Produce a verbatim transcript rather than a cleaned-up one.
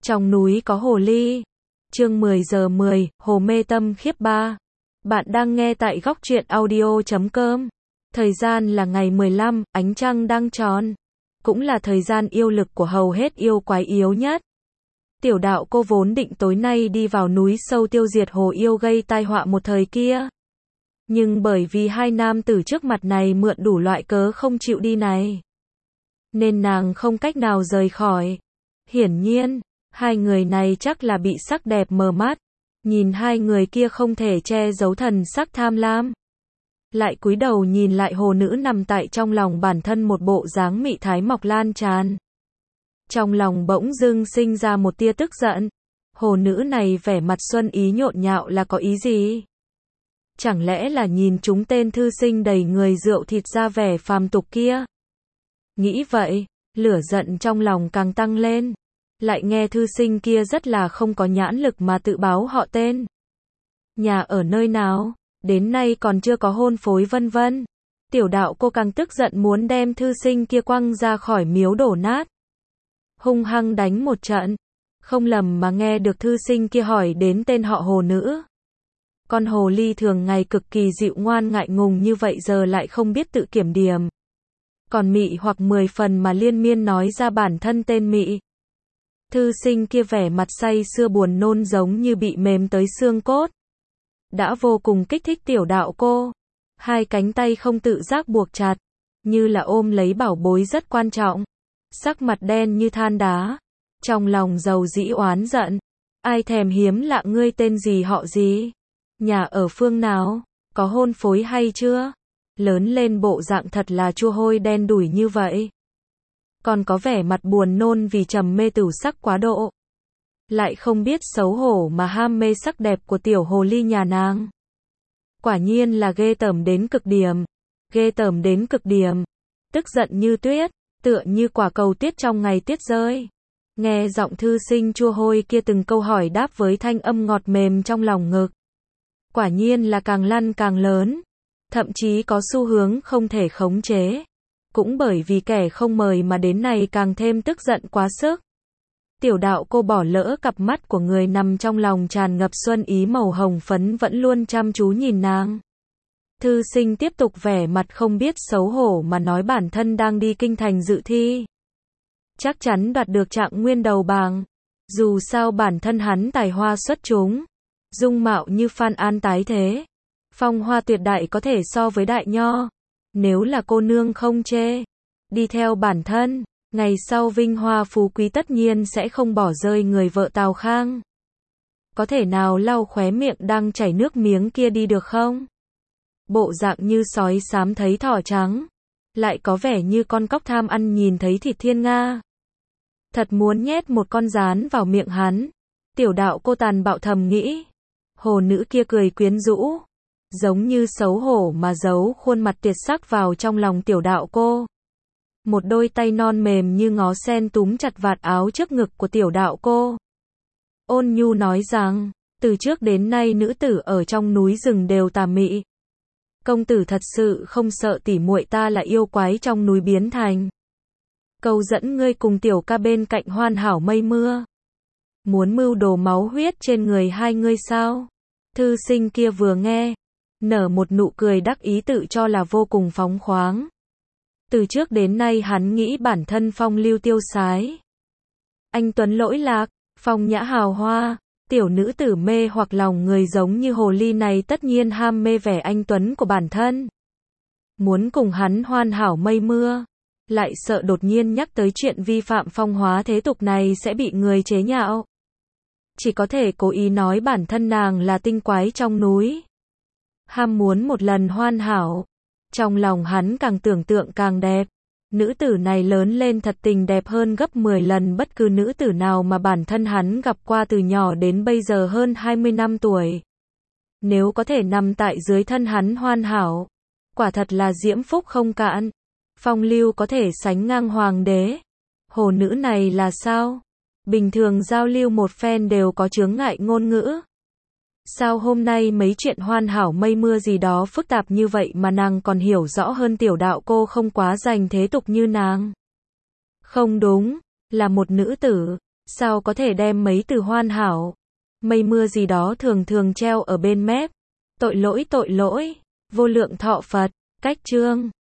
Trong núi có hồ ly. Chương mười giờ mười, Hồ Mê Tâm Khiếp ba. Bạn đang nghe tại góc truyện audio chấm com. Thời gian là ngày mười lăm, ánh trăng đang tròn. Cũng là thời gian yêu lực của hầu hết yêu quái yếu nhất. Tiểu đạo cô vốn định tối nay đi vào núi sâu tiêu diệt hồ yêu gây tai họa một thời kia. Nhưng bởi vì hai nam tử trước mặt này mượn đủ loại cớ không chịu đi này, nên nàng không cách nào rời khỏi. Hiển nhiên, hai người này chắc là bị sắc đẹp mờ mắt. Nhìn hai người kia không thể che giấu thần sắc tham lam. Lại cúi đầu nhìn lại hồ nữ nằm tại trong lòng bản thân một bộ dáng mị thái mọc lan tràn. Trong lòng bỗng dưng sinh ra một tia tức giận. Hồ nữ này vẻ mặt xuân ý nhộn nhạo là có ý gì? Chẳng lẽ là nhìn chúng tên thư sinh đầy người rượu thịt ra vẻ phàm tục kia? Nghĩ vậy, lửa giận trong lòng càng tăng lên. Lại nghe thư sinh kia rất là không có nhãn lực mà tự báo họ tên. Nhà ở nơi nào, đến nay còn chưa có hôn phối vân vân. Tiểu đạo cô càng tức giận muốn đem thư sinh kia quăng ra khỏi miếu đổ nát. Hung hăng đánh một trận. Không lầm mà nghe được thư sinh kia hỏi đến tên họ hồ nữ. Con hồ ly thường ngày cực kỳ dịu ngoan ngại ngùng như vậy giờ lại không biết tự kiểm điểm. Còn mị hoặc mười phần mà liên miên nói ra bản thân tên mị. Thư sinh kia vẻ mặt say sưa buồn nôn giống như bị mềm tới xương cốt. Đã vô cùng kích thích tiểu đạo cô. Hai cánh tay không tự giác buộc chặt, như là ôm lấy bảo bối rất quan trọng. Sắc mặt đen như than đá. Trong lòng giàu dĩ oán giận. Ai thèm hiếm lạ ngươi tên gì họ gì? Nhà ở phương nào? Có hôn phối hay chưa? Lớn lên bộ dạng thật là chua hôi đen đủi như vậy. Còn có vẻ mặt buồn nôn vì trầm mê tửu sắc quá độ. Lại không biết xấu hổ mà ham mê sắc đẹp của tiểu hồ ly nhà nàng. Quả nhiên là ghê tởm đến cực điểm. Ghê tởm đến cực điểm. Tức giận như tuyết, tựa như quả cầu tuyết trong ngày tuyết rơi. Nghe giọng thư sinh chua hôi kia từng câu hỏi đáp với thanh âm ngọt mềm trong lòng ngực. Quả nhiên là càng lăn càng lớn. Thậm chí có xu hướng không thể khống chế. Cũng bởi vì kẻ không mời mà đến này càng thêm tức giận quá sức. Tiểu đạo cô bỏ lỡ cặp mắt của người nằm trong lòng tràn ngập xuân ý màu hồng phấn vẫn luôn chăm chú nhìn nàng. Thư sinh tiếp tục vẻ mặt không biết xấu hổ mà nói bản thân đang đi kinh thành dự thi. Chắc chắn đoạt được trạng nguyên đầu bảng. Dù sao bản thân hắn tài hoa xuất chúng. Dung mạo như Phan An tái thế. Phong hoa tuyệt đại có thể so với đại nho. Nếu là cô nương không chê, đi theo bản thân, ngày sau vinh hoa phú quý tất nhiên sẽ không bỏ rơi người vợ Tào Khang. Có thể nào lau khóe miệng đang chảy nước miếng kia đi được không? Bộ dạng như sói xám thấy thỏ trắng, lại có vẻ như con cóc tham ăn nhìn thấy thịt thiên nga. Thật muốn nhét một con gián vào miệng hắn. Tiểu đạo cô tàn bạo thầm nghĩ. Hồ nữ kia cười quyến rũ, giống như xấu hổ mà giấu khuôn mặt tiệt sắc vào trong lòng tiểu đạo cô. Một đôi tay non mềm như ngó sen túm chặt vạt áo trước ngực của tiểu đạo cô. Ôn nhu nói rằng, từ trước đến nay nữ tử ở trong núi rừng đều tà mị. Công tử thật sự không sợ tỉ muội ta là yêu quái trong núi biến thành. Cầu dẫn ngươi cùng tiểu ca bên cạnh hoàn hảo mây mưa. Muốn mưu đồ máu huyết trên người hai ngươi sao? Thư sinh kia vừa nghe, nở một nụ cười đắc ý tự cho là vô cùng phóng khoáng. Từ trước đến nay hắn nghĩ bản thân phong lưu tiêu sái. Anh tuấn lỗi lạc, phong nhã hào hoa, tiểu nữ tử mê hoặc lòng người giống như hồ ly này tất nhiên ham mê vẻ anh tuấn của bản thân. Muốn cùng hắn hoàn hảo mây mưa, lại sợ đột nhiên nhắc tới chuyện vi phạm phong hóa thế tục này sẽ bị người chế nhạo. Chỉ có thể cố ý nói bản thân nàng là tinh quái trong núi. Ham muốn một lần hoàn hảo. Trong lòng hắn càng tưởng tượng càng đẹp. Nữ tử này lớn lên thật tình đẹp hơn gấp mười lần bất cứ nữ tử nào mà bản thân hắn gặp qua từ nhỏ đến bây giờ hơn hai mươi năm tuổi. Nếu có thể nằm tại dưới thân hắn hoàn hảo, quả thật là diễm phúc không cạn. Phong lưu có thể sánh ngang hoàng đế. Hồ nữ này là sao? Bình thường giao lưu một phen đều có chướng ngại ngôn ngữ. Sao hôm nay mấy chuyện hoàn hảo mây mưa gì đó phức tạp như vậy mà nàng còn hiểu rõ hơn tiểu đạo cô không quá dành thế tục như nàng? Không đúng, là một nữ tử, Sao có thể đem mấy từ hoàn hảo, mây mưa gì đó thường thường treo ở bên mép. Tội lỗi tội lỗi, vô lượng thọ Phật, cách chương.